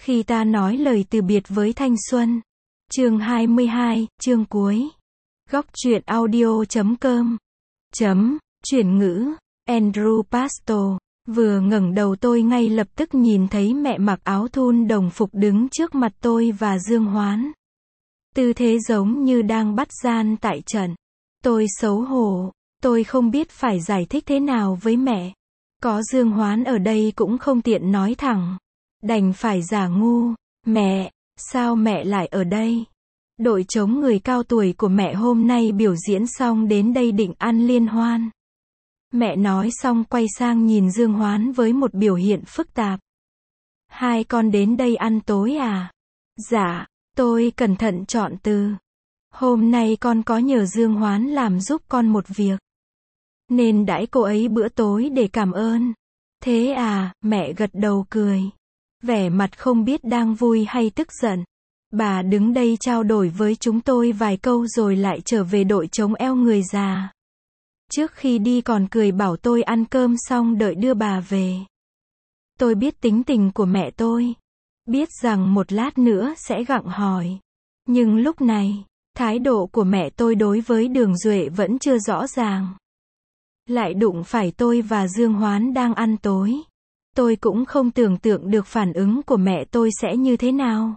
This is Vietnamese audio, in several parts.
Khi ta nói lời từ biệt với thanh xuân. Chương 22, chương cuối. Góc truyện audio.com. Chuyển ngữ. Andrew Pasto. Vừa ngẩng đầu tôi ngay lập tức nhìn thấy mẹ mặc áo thun đồng phục đứng trước mặt tôi và Dương Hoán. Tư thế giống như đang bắt gian tại trận. Tôi xấu hổ. Tôi không biết phải giải thích thế nào với mẹ. Có Dương Hoán ở đây cũng không tiện nói thẳng. Đành phải giả ngu. Mẹ, sao mẹ lại ở đây? Đội chống người cao tuổi của mẹ hôm nay biểu diễn xong đến đây định ăn liên hoan. Mẹ nói xong quay sang nhìn Dương Hoán với một biểu hiện phức tạp. Hai con đến đây ăn tối à? Dạ, tôi cẩn thận chọn từ. Hôm nay con có nhờ Dương Hoán làm giúp con một việc. Nên đãi cô ấy bữa tối để cảm ơn. Thế à, mẹ gật đầu cười. Vẻ mặt không biết đang vui hay tức giận. Bà đứng đây trao đổi với chúng tôi vài câu rồi lại trở về đội chống eo người già. Trước khi đi còn cười bảo tôi ăn cơm xong đợi đưa bà về. Tôi biết tính tình của mẹ tôi. Biết rằng một lát nữa sẽ gặng hỏi. Nhưng lúc này, thái độ của mẹ tôi đối với Đường Duệ vẫn chưa rõ ràng. Lại đụng phải tôi và Dương Hoán đang ăn tối. Tôi cũng không tưởng tượng được phản ứng của mẹ tôi sẽ như thế nào.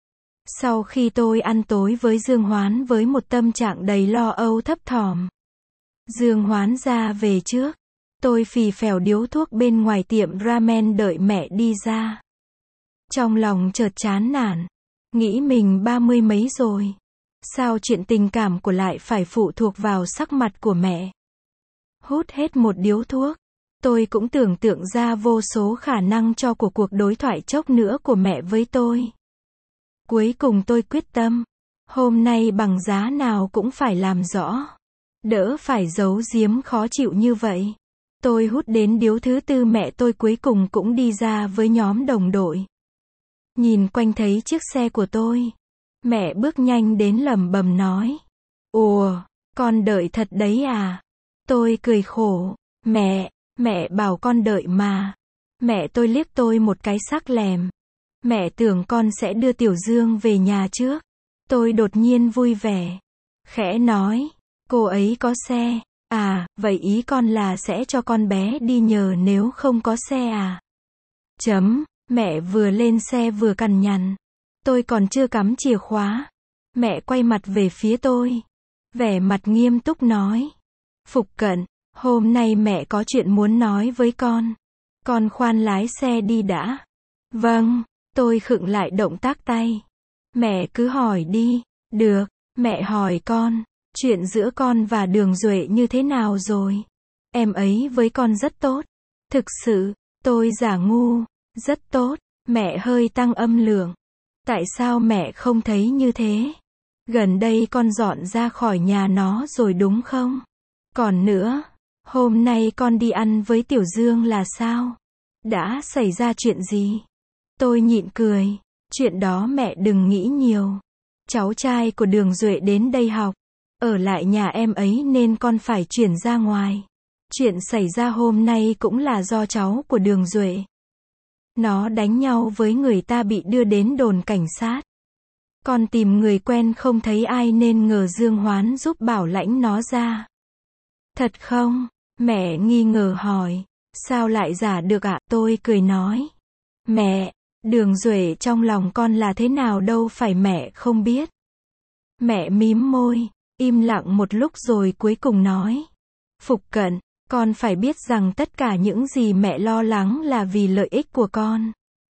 Sau khi tôi ăn tối với Dương Hoán với một tâm trạng đầy lo âu thấp thỏm. Dương Hoán ra về trước. Tôi phì phèo điếu thuốc bên ngoài tiệm ramen đợi mẹ đi ra. Trong lòng chợt chán nản. Nghĩ mình 30 mấy rồi. Sao chuyện tình cảm của lại phải phụ thuộc vào sắc mặt của mẹ. Hút hết một điếu thuốc. Tôi cũng tưởng tượng ra vô số khả năng cho cuộc đối thoại chốc nữa của mẹ với tôi. Cuối cùng tôi quyết tâm. Hôm nay bằng giá nào cũng phải làm rõ. Đỡ phải giấu giếm khó chịu như vậy. Tôi hút đến điếu thứ tư mẹ tôi cuối cùng cũng đi ra với nhóm đồng đội. Nhìn quanh thấy chiếc xe của tôi. Mẹ bước nhanh đến lẩm bẩm nói. Ủa, con đợi thật đấy à? Tôi cười khổ. Mẹ bảo con đợi mà. Mẹ tôi liếc tôi một cái sắc lẻm. Mẹ tưởng con sẽ đưa Tiểu Dương về nhà trước. Tôi đột nhiên vui vẻ. Khẽ nói. Cô ấy có xe. À, vậy ý con là sẽ cho con bé đi nhờ nếu không có xe à? Mẹ vừa lên xe vừa cằn nhằn. Tôi còn chưa cắm chìa khóa. Mẹ quay mặt về phía tôi. Vẻ mặt nghiêm túc nói. Phục Cận, hôm nay mẹ có chuyện muốn nói với con. Con khoan lái xe đi đã. Vâng, tôi khựng lại động tác tay. Mẹ cứ hỏi đi. Được, mẹ hỏi con. Chuyện giữa con và Đường Duệ như thế nào rồi? Em ấy với con rất tốt. Thực sự, tôi giả ngu. Rất tốt. Mẹ hơi tăng âm lượng. Tại sao mẹ không thấy như thế? Gần đây con dọn ra khỏi nhà nó rồi đúng không? Còn nữa, hôm nay con đi ăn với Tiểu Dương là sao? Đã xảy ra chuyện gì? Tôi nhịn cười. Chuyện đó mẹ đừng nghĩ nhiều. Cháu trai của Đường Duệ đến đây học. Ở lại nhà em ấy nên con phải chuyển ra ngoài. Chuyện xảy ra hôm nay cũng là do cháu của Đường Duệ. Nó đánh nhau với người ta bị đưa đến đồn cảnh sát. Con tìm người quen không thấy ai nên ngờ Dương Hoán giúp bảo lãnh nó ra. Thật không? Mẹ nghi ngờ hỏi. Sao lại giả được ạ? Tôi cười nói. Mẹ, Đường Duệ trong lòng con là thế nào đâu phải mẹ không biết. Mẹ mím môi, im lặng một lúc rồi cuối cùng nói. Phục Cận, con phải biết rằng tất cả những gì mẹ lo lắng là vì lợi ích của con.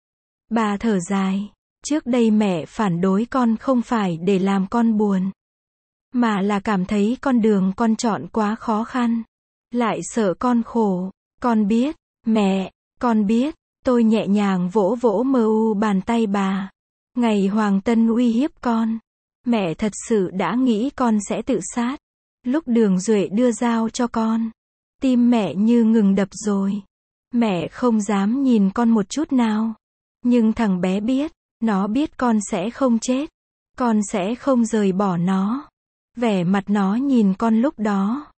Bà thở dài. Trước đây mẹ phản đối con không phải để làm con buồn. Mà là cảm thấy con đường con chọn quá khó khăn. Lại sợ con khổ. Con biết, mẹ, con biết. Tôi nhẹ nhàng vỗ vỗ bàn tay bà. Ngày Hoàng Tân uy hiếp con. Mẹ thật sự đã nghĩ con sẽ tự sát. Lúc Đường Duệ đưa dao cho con. Tim mẹ như ngừng đập rồi. Mẹ không dám nhìn con một chút nào. Nhưng thằng bé biết. Nó biết con sẽ không chết. Con sẽ không rời bỏ nó. Vẻ mặt nó nhìn con lúc đó.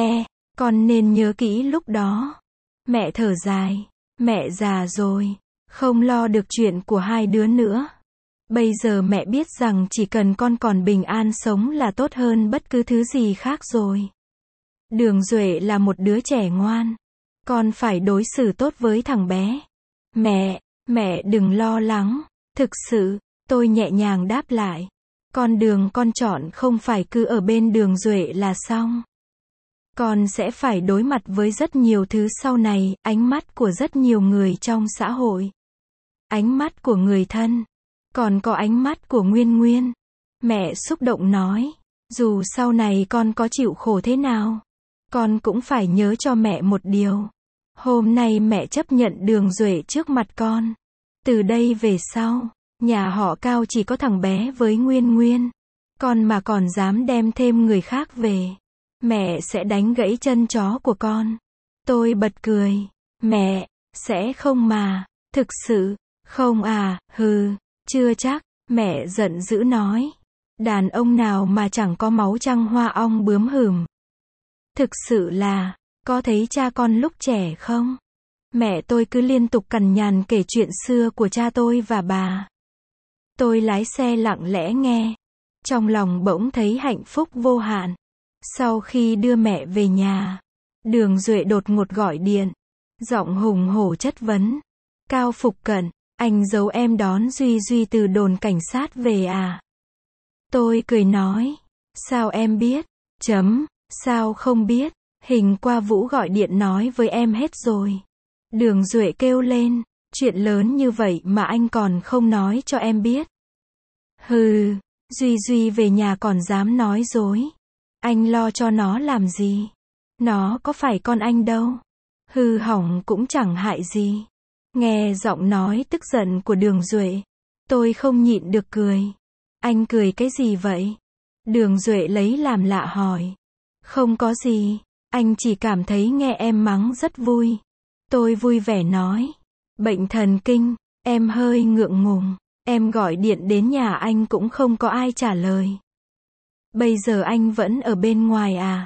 Con nên nhớ kỹ lúc đó. Mẹ thở dài. Mẹ già rồi. Không lo được chuyện của hai đứa nữa. Bây giờ mẹ biết rằng chỉ cần con còn bình an sống là tốt hơn bất cứ thứ gì khác rồi. Đường Duệ là một đứa trẻ ngoan. Con phải đối xử tốt với thằng bé. Mẹ đừng lo lắng. Thực sự, tôi nhẹ nhàng đáp lại. Con đường con chọn không phải cứ ở bên Đường Duệ là xong. Con sẽ phải đối mặt với rất nhiều thứ sau này, ánh mắt của rất nhiều người trong xã hội. Ánh mắt của người thân. Còn có ánh mắt của Nguyên Nguyên. Mẹ xúc động nói. Dù sau này con có chịu khổ thế nào, con cũng phải nhớ cho mẹ một điều. Hôm nay mẹ chấp nhận Đường Duệ trước mặt con. Từ đây về sau, nhà họ Cao chỉ có thằng bé với Nguyên Nguyên. Con mà còn dám đem thêm người khác về, mẹ sẽ đánh gãy chân chó của con. Tôi bật cười. Mẹ, sẽ không mà. Thực sự, không à, hừ, chưa chắc, mẹ giận dữ nói. Đàn ông nào mà chẳng có máu trăng hoa ong bướm hửm. Thực sự là, có thấy cha con lúc trẻ không? Mẹ tôi cứ liên tục cằn nhằn kể chuyện xưa của cha tôi và bà. Tôi lái xe lặng lẽ nghe. Trong lòng bỗng thấy hạnh phúc vô hạn. Sau khi đưa mẹ về nhà, Đường Duệ đột ngột gọi điện. Giọng hùng hổ chất vấn. Cao Phục Cận, anh giấu em đón Duy từ đồn cảnh sát về à? Tôi cười nói. Sao em biết? Sao không biết? Hình qua Vũ gọi điện nói với em hết rồi. Đường Duệ kêu lên. Chuyện lớn như vậy mà anh còn không nói cho em biết. Hừ, Duy về nhà còn dám nói dối. Anh lo cho nó làm gì? Nó có phải con anh đâu. Hư hỏng cũng chẳng hại gì. Nghe giọng nói tức giận của Đường Duệ, tôi không nhịn được cười. Anh cười cái gì vậy? Đường Duệ lấy làm lạ hỏi. Không có gì, anh chỉ cảm thấy nghe em mắng rất vui. Tôi vui vẻ nói. Bệnh thần kinh, em hơi ngượng ngùng. Em gọi điện đến nhà anh cũng không có ai trả lời. Bây giờ anh vẫn ở bên ngoài à?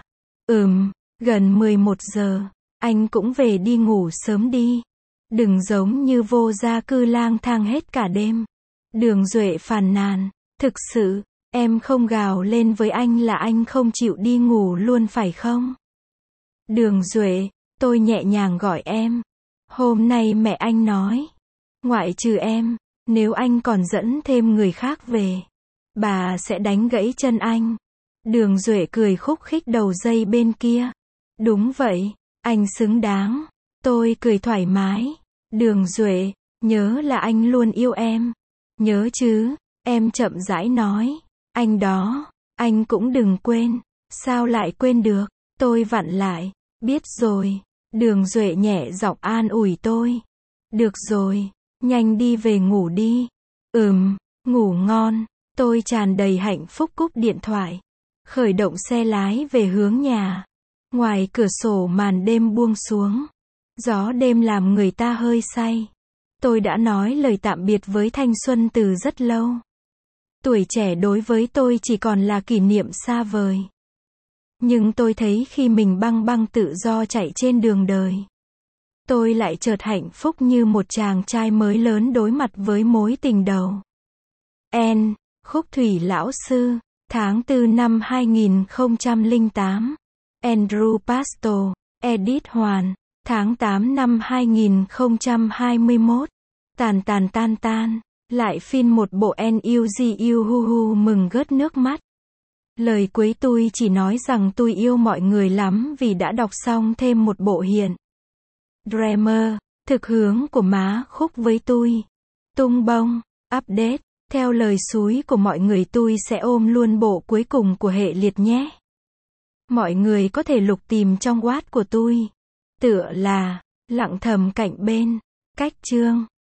Gần 11 giờ. Anh cũng về đi ngủ sớm đi. Đừng giống như vô gia cư lang thang hết cả đêm. Đường Duệ phàn nàn. Thực sự, em không gào lên với anh là anh không chịu đi ngủ luôn phải không? Đường Duệ, tôi nhẹ nhàng gọi em. Hôm nay mẹ anh nói. Ngoại trừ em, nếu anh còn dẫn thêm người khác về, bà sẽ đánh gãy chân anh. Đường Duệ cười khúc khích đầu dây bên kia. Đúng vậy, anh xứng đáng. Tôi cười thoải mái. Đường Duệ, nhớ là anh luôn yêu em. Nhớ chứ, em chậm rãi nói. Anh đó, anh cũng đừng quên. Sao lại quên được? Tôi vặn lại. Biết rồi. Đường Duệ nhẹ giọng an ủi tôi. Được rồi, nhanh đi về ngủ đi. Ngủ ngon. Tôi tràn đầy hạnh phúc cúp điện thoại. Khởi động xe lái về hướng nhà. Ngoài cửa sổ màn đêm buông xuống. Gió đêm làm người ta hơi say. Tôi đã nói lời tạm biệt với thanh xuân từ rất lâu. Tuổi trẻ đối với tôi chỉ còn là kỷ niệm xa vời. Nhưng tôi thấy khi mình băng tự do chạy trên đường đời, tôi lại chợt hạnh phúc như một chàng trai mới lớn đối mặt với mối tình đầu. Khúc Thủy Lão Sư, tháng 4 năm 2008. Andrew Pastor, Edith Hoàn, tháng 8 năm 2021. Tan, lại phim một bộ NUGU hu hu mừng gớt nước mắt. Lời cuối tôi chỉ nói rằng tôi yêu mọi người lắm vì đã đọc xong thêm một bộ hiện. Dreamer, thực hướng của má Khúc với tôi. Tung bông, update, theo lời xúi của mọi người tôi sẽ ôm luôn bộ cuối cùng của hệ liệt nhé. Mọi người có thể lục tìm trong Watt của tôi. Tựa là, lặng thầm cạnh bên, cách chương.